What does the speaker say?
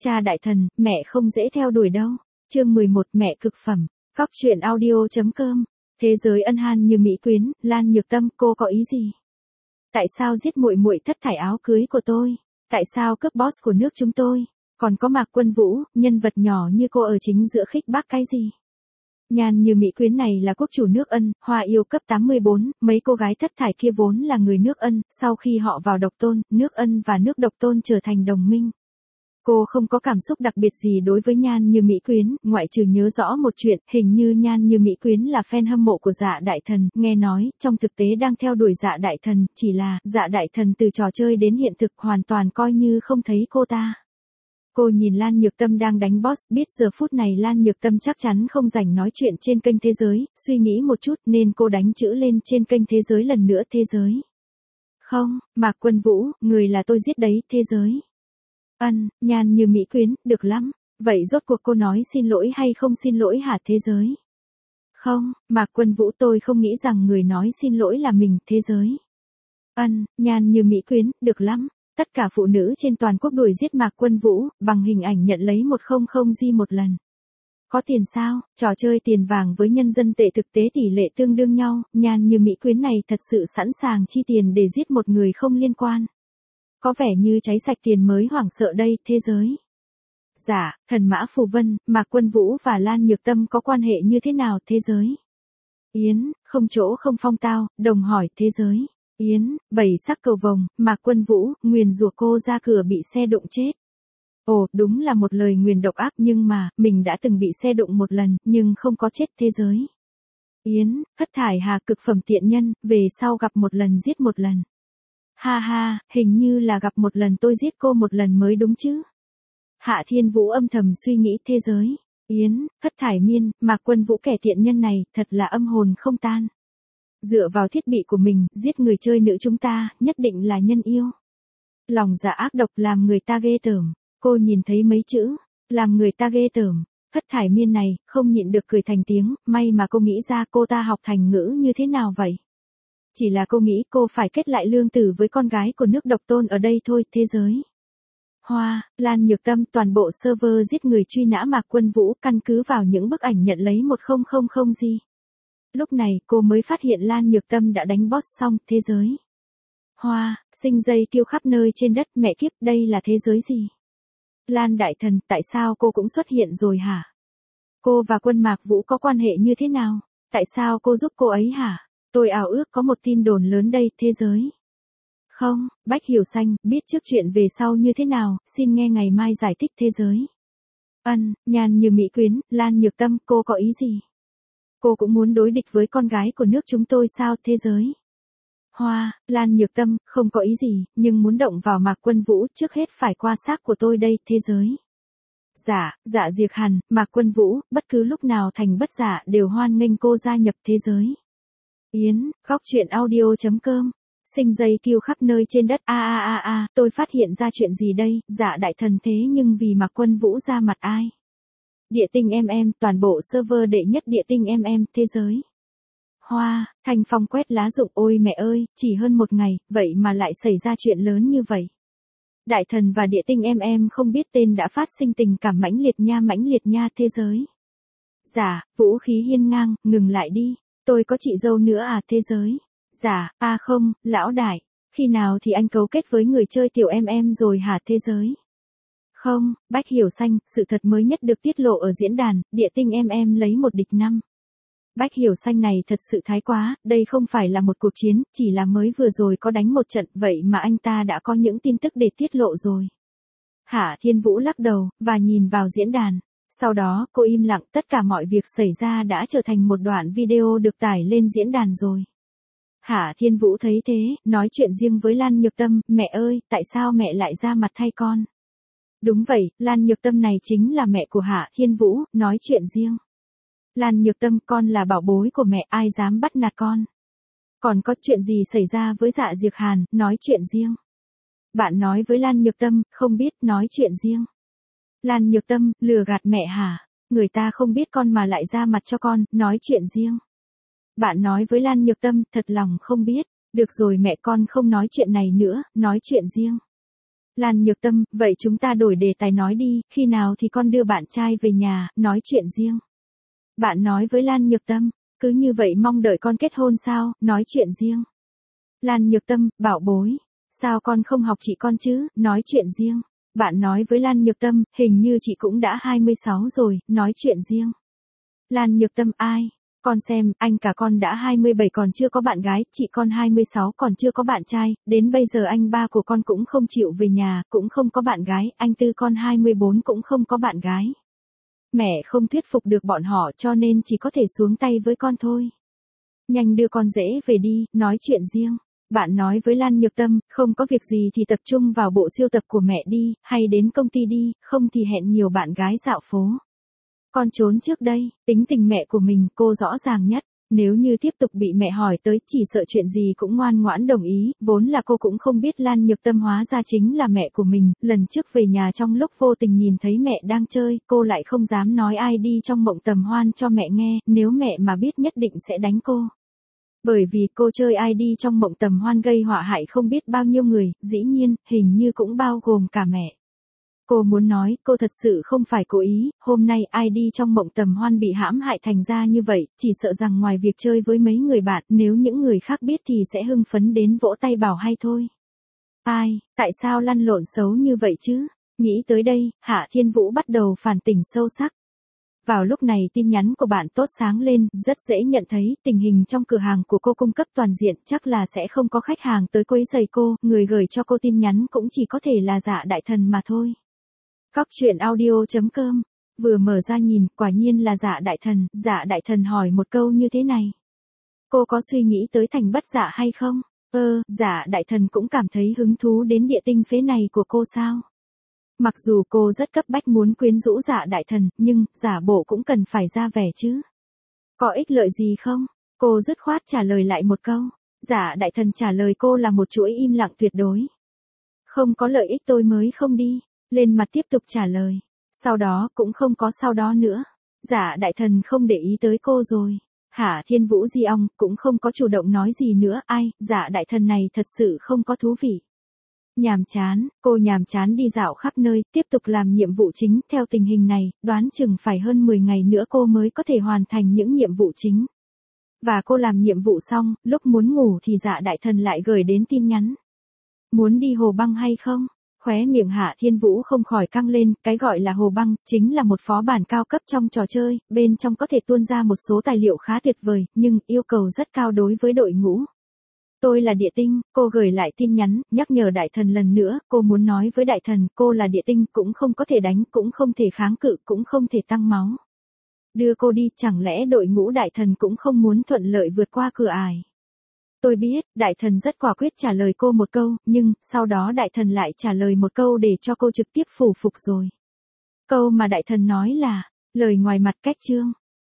Cha đại thần, mẹ không dễ theo đuổi đâu. Chương 11 mẹ cực phẩm. Cóc truyện audio.com. Thế giới ân han như mỹ quyến, Lan Nhược Tâm, cô có ý gì? Tại sao giết muội muội thất thải áo cưới của tôi? Tại sao cướp boss của nước chúng tôi? Còn có Mạc Quân Vũ, nhân vật nhỏ như cô ở chính giữa khích bác cái gì? Nhan như mỹ quyến này là quốc chủ nước Ân, hoa yêu cấp 84, mấy cô gái thất thải kia vốn là người nước Ân, sau khi họ vào độc tôn, nước Ân và nước độc tôn trở thành đồng minh. Cô không có cảm xúc đặc biệt gì đối với Nhan như mỹ quyến, ngoại trừ nhớ rõ một chuyện, hình như Nhan như mỹ quyến là fan hâm mộ của Dạ Đại Thần, nghe nói, trong thực tế đang theo đuổi Dạ Đại Thần, chỉ là, Dạ Đại Thần từ trò chơi đến hiện thực hoàn toàn coi như không thấy cô ta. Cô nhìn Lan Nhược Tâm đang đánh boss, biết giờ phút này Lan Nhược Tâm chắc chắn không rảnh nói chuyện trên kênh thế giới, suy nghĩ một chút nên cô đánh chữ lên trên kênh thế giới lần nữa thế giới. Không, Mạc Quân Vũ, người là tôi giết đấy, thế giới. Nhan như mỹ quyến, được lắm. Vậy rốt cuộc cô nói xin lỗi hay không xin lỗi hả thế giới? Không, Mạc Quân Vũ tôi không nghĩ rằng người nói xin lỗi là mình, thế giới. Nhan như mỹ quyến, được lắm. Tất cả phụ nữ trên toàn quốc đuổi giết Mạc Quân Vũ, bằng hình ảnh nhận lấy 100G một lần. Có tiền sao? Trò chơi tiền vàng với nhân dân tệ thực tế tỷ lệ tương đương nhau, Nhan như mỹ quyến này thật sự sẵn sàng chi tiền để giết một người không liên quan. Có vẻ như cháy sạch tiền mới hoảng sợ đây, thế giới. Dạ, Thần Mã Phù Vân, Mạc Quân Vũ và Lan Nhược Tâm có quan hệ như thế nào, thế giới? Yến, không chỗ không phong tao, đồng hỏi, thế giới. Yến, 7 sắc cầu vồng, Mạc Quân Vũ, nguyền rủa cô ra cửa bị xe đụng chết. Ồ, đúng là một lời nguyền độc ác nhưng mà, mình đã từng bị xe đụng một lần, nhưng không có chết, thế giới. Yến, Thất Thải Hà cực phẩm tiện nhân, về sau gặp một lần giết một lần. Ha ha, hình như là gặp một lần tôi giết cô một lần mới đúng chứ. Hạ Thiên Vũ âm thầm suy nghĩ thế giới. Yến, Thất Thải Miên, Mạc Quân Vũ kẻ tiện nhân này, thật là âm hồn không tan. Dựa vào thiết bị của mình, giết người chơi nữ chúng ta, nhất định là nhân yêu. Lòng dạ ác độc làm người ta ghê tởm. Cô nhìn thấy mấy chữ, làm người ta ghê tởm. Thất Thải Miên này, không nhịn được cười thành tiếng, may mà cô nghĩ ra cô ta học thành ngữ như thế nào vậy. Chỉ là cô nghĩ cô phải kết lại lương tử với con gái của nước độc tôn ở đây thôi, thế giới. Hoa, Lan Nhược Tâm, toàn bộ server giết người truy nã Mạc Quân Vũ căn cứ vào những bức ảnh nhận lấy 100G. Lúc này cô mới phát hiện Lan Nhược Tâm đã đánh boss xong, thế giới. Hoa, sinh dây kêu khắp nơi trên đất, mẹ kiếp, đây là thế giới gì? Lan Đại Thần, tại sao cô cũng xuất hiện rồi hả? Cô và Quân Mạc Vũ có quan hệ như thế nào? Tại sao cô giúp cô ấy hả? Tôi ảo ước có một tin đồn lớn đây, thế giới. Không, Bách Hiểu Xanh, biết trước chuyện về sau như thế nào, xin nghe ngày mai giải thích thế giới. Nhan như mỹ quyến, Lan Nhược Tâm, cô có ý gì? Cô cũng muốn đối địch với con gái của nước chúng tôi sao, thế giới? Hoa, Lan Nhược Tâm, không có ý gì, nhưng muốn động vào Mạc Quân Vũ trước hết phải qua xác của tôi đây, thế giới. Dạ Diệc Hàn, Mạc Quân Vũ, bất cứ lúc nào thành bất giả đều hoan nghênh cô gia nhập thế giới. Yến, Cóc truyện audio.com. Sinh dây kêu khắp nơi trên đất, tôi phát hiện ra chuyện gì đây, Dạ Đại Thần thế nhưng vì Mạc Quân Vũ ra mặt ai? Địa tinh toàn bộ server đệ nhất địa tinh thế giới. Hoa, Thanh Phong quét lá rụng, ôi mẹ ơi, chỉ hơn một ngày, vậy mà lại xảy ra chuyện lớn như vậy. Đại Thần và địa tinh không biết tên đã phát sinh tình cảm mãnh liệt nha thế giới. Dạ, vũ khí hiên ngang, ngừng lại đi. Tôi có chị dâu nữa à thế giới? Dạ, không, lão đại, khi nào thì anh cấu kết với người chơi tiểu rồi hả thế giới? Không, Bách Hiểu Xanh, sự thật mới nhất được tiết lộ ở diễn đàn, địa tinh lấy một địch 5. Bách Hiểu Xanh này thật sự thái quá, đây không phải là một cuộc chiến, chỉ là mới vừa rồi có đánh một trận, vậy mà anh ta đã có những tin tức để tiết lộ rồi. Hạ Thiên Vũ lắc đầu, và nhìn vào diễn đàn. Sau đó, cô im lặng, tất cả mọi việc xảy ra đã trở thành một đoạn video được tải lên diễn đàn rồi. Hạ Thiên Vũ thấy thế, nói chuyện riêng với Lan Nhược Tâm, mẹ ơi, tại sao mẹ lại ra mặt thay con? Đúng vậy, Lan Nhược Tâm này chính là mẹ của Hạ Thiên Vũ, nói chuyện riêng. Lan Nhược Tâm, con là bảo bối của mẹ, ai dám bắt nạt con? Còn có chuyện gì xảy ra với Dạ Diệc Hàn, nói chuyện riêng. Bạn nói với Lan Nhược Tâm, không biết, nói chuyện riêng. Lan Nhược Tâm, lừa gạt mẹ hả? Người ta không biết con mà lại ra mặt cho con, nói chuyện riêng. Bạn nói với Lan Nhược Tâm, thật lòng không biết. Được rồi mẹ, con không nói chuyện này nữa, nói chuyện riêng. Lan Nhược Tâm, vậy chúng ta đổi đề tài nói đi, khi nào thì con đưa bạn trai về nhà, nói chuyện riêng. Bạn nói với Lan Nhược Tâm, cứ như vậy mong đợi con kết hôn sao, nói chuyện riêng. Lan Nhược Tâm, bảo bối, sao con không học chị con chứ, nói chuyện riêng. Bạn nói với Lan Nhược Tâm, hình như chị cũng đã 26 rồi, nói chuyện riêng. Lan Nhược Tâm, ai? Con xem, anh cả con đã 27 còn chưa có bạn gái, chị con 26 còn chưa có bạn trai, đến bây giờ anh ba của con cũng không chịu về nhà, cũng không có bạn gái, anh tư con 24 cũng không có bạn gái. Mẹ không thuyết phục được bọn họ cho nên chỉ có thể xuống tay với con thôi. Nhanh đưa con dễ về đi, nói chuyện riêng. Bạn nói với Lan Nhược Tâm, không có việc gì thì tập trung vào bộ sưu tập của mẹ đi, hay đến công ty đi, không thì hẹn nhiều bạn gái dạo phố. Con trốn trước đây, tính tình mẹ của mình cô rõ ràng nhất. Nếu như tiếp tục bị mẹ hỏi tới, chỉ sợ chuyện gì cũng ngoan ngoãn đồng ý, vốn là cô cũng không biết Lan Nhược Tâm hóa ra chính là mẹ của mình, lần trước về nhà trong lúc vô tình nhìn thấy mẹ đang chơi, cô lại không dám nói ai đi trong mộng tầm hoan cho mẹ nghe, nếu mẹ mà biết nhất định sẽ đánh cô. Bởi vì cô chơi ai đi trong mộng tầm hoan gây họa hại không biết bao nhiêu người, dĩ nhiên, hình như cũng bao gồm cả mẹ. Cô muốn nói, cô thật sự không phải cố ý, hôm nay ai đi trong mộng tầm hoan bị hãm hại thành ra như vậy, chỉ sợ rằng ngoài việc chơi với mấy người bạn, nếu những người khác biết thì sẽ hưng phấn đến vỗ tay bảo hay thôi. Ai, tại sao lăn lộn xấu như vậy chứ? Nghĩ tới đây, Hạ Thiên Vũ bắt đầu phản tỉnh sâu sắc. Vào lúc này tin nhắn của bạn tốt sáng lên, rất dễ nhận thấy, tình hình trong cửa hàng của cô cung cấp toàn diện, chắc là sẽ không có khách hàng tới quấy rầy cô, người gửi cho cô tin nhắn cũng chỉ có thể là Dạ Đại Thần mà thôi. Cóc truyện audio.com, vừa mở ra nhìn, quả nhiên là Dạ Đại Thần, Dạ Đại Thần hỏi một câu như thế này. Cô có suy nghĩ tới thành bất dạ hay không? Dạ Đại Thần cũng cảm thấy hứng thú đến địa tinh phế này của cô sao? Mặc dù cô rất cấp bách muốn quyến rũ Dạ Đại Thần, nhưng, giả bộ cũng cần phải ra vẻ chứ. Có ích lợi gì không? Cô dứt khoát trả lời lại một câu. Dạ Đại Thần trả lời cô là một chuỗi im lặng tuyệt đối. Không có lợi ích tôi mới không đi. Lên mặt tiếp tục trả lời. Sau đó cũng không có sau đó nữa. Dạ Đại Thần không để ý tới cô rồi. Hạ Thiên Vũ Di Ong cũng không có chủ động nói gì nữa. Ai, Dạ Đại Thần này thật sự không có thú vị. Nhàm chán, cô nhàm chán đi dạo khắp nơi, tiếp tục làm nhiệm vụ chính, theo tình hình này, đoán chừng phải hơn 10 ngày nữa cô mới có thể hoàn thành những nhiệm vụ chính. Và cô làm nhiệm vụ xong, lúc muốn ngủ thì Dạ Đại Thần lại gửi đến tin nhắn. Muốn đi hồ băng hay không? Khóe miệng Hạ Thiên Vũ không khỏi căng lên, cái gọi là hồ băng, chính là một phó bản cao cấp trong trò chơi, bên trong có thể tuôn ra một số tài liệu khá tuyệt vời, nhưng yêu cầu rất cao đối với đội ngũ. Tôi là địa tinh, cô gửi lại tin nhắn, nhắc nhở Đại Thần lần nữa, cô muốn nói với Đại Thần, cô là địa tinh, cũng không có thể đánh, cũng không thể kháng cự, cũng không thể tăng máu. Đưa cô đi, chẳng lẽ đội ngũ Đại Thần cũng không muốn thuận lợi vượt qua cửa ải. Tôi biết, Đại Thần rất quả quyết trả lời cô một câu, nhưng, sau đó Đại Thần lại trả lời một câu để cho cô trực tiếp phủ phục rồi. Câu mà Đại Thần nói là, lời ngoài mặt cách chương.